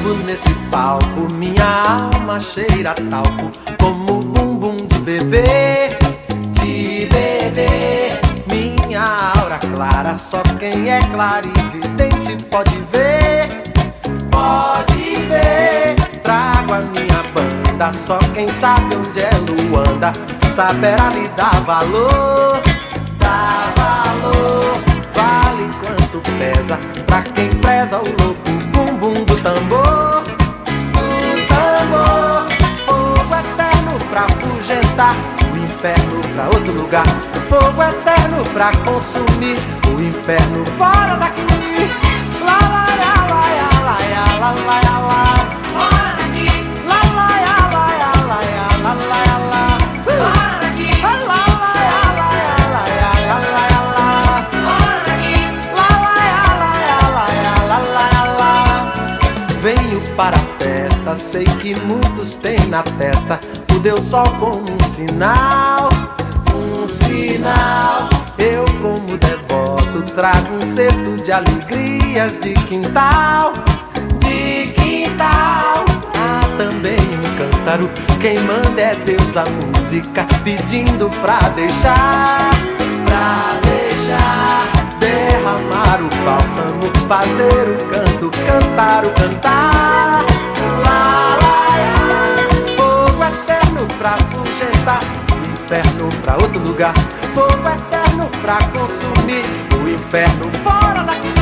subo nesse palco, minha alma cheira talco, como bumbum de bebê, de bebê. Minha aura clara, só quem é clarividente pode ver, pode ver. Trago a minha banda, só quem sabe onde é Luanda saberá lhe dar valor, dá valor. Vale quanto pesa pra quem preza o louco bumbum do tambor, do tambor. Fogo eterno pra afugentar o inferno pra outro lugar, fogo eterno pra consumir o inferno fora daqui. Lá, lá, lá, lá, lá, lá, lá, lá, lá. Fora daqui, Lá, lá, lá, lá, lá, lá, lá, lá, lá. fora daqui, Lá, lá, lá, lá, lá, lá, lá, lá. fora daqui. Lá, lá, lá, lá, lá, lá. Venho para a festa, sei que muitos têm na testa o Deus Sol como um sinal, um sinal. Eu como devoto trago um cesto de alegrias de quintal, de quintal. Há também um cântaro, quem manda é Deus a música, pedindo pra deixar, derramar o bálsamo, fazer o canto, cantar o cantar. Lá, lá, lá. Fogo eterno pra afugentar o inferno pra outro lugar, fogo eterno pra consumir o inferno fora daqui.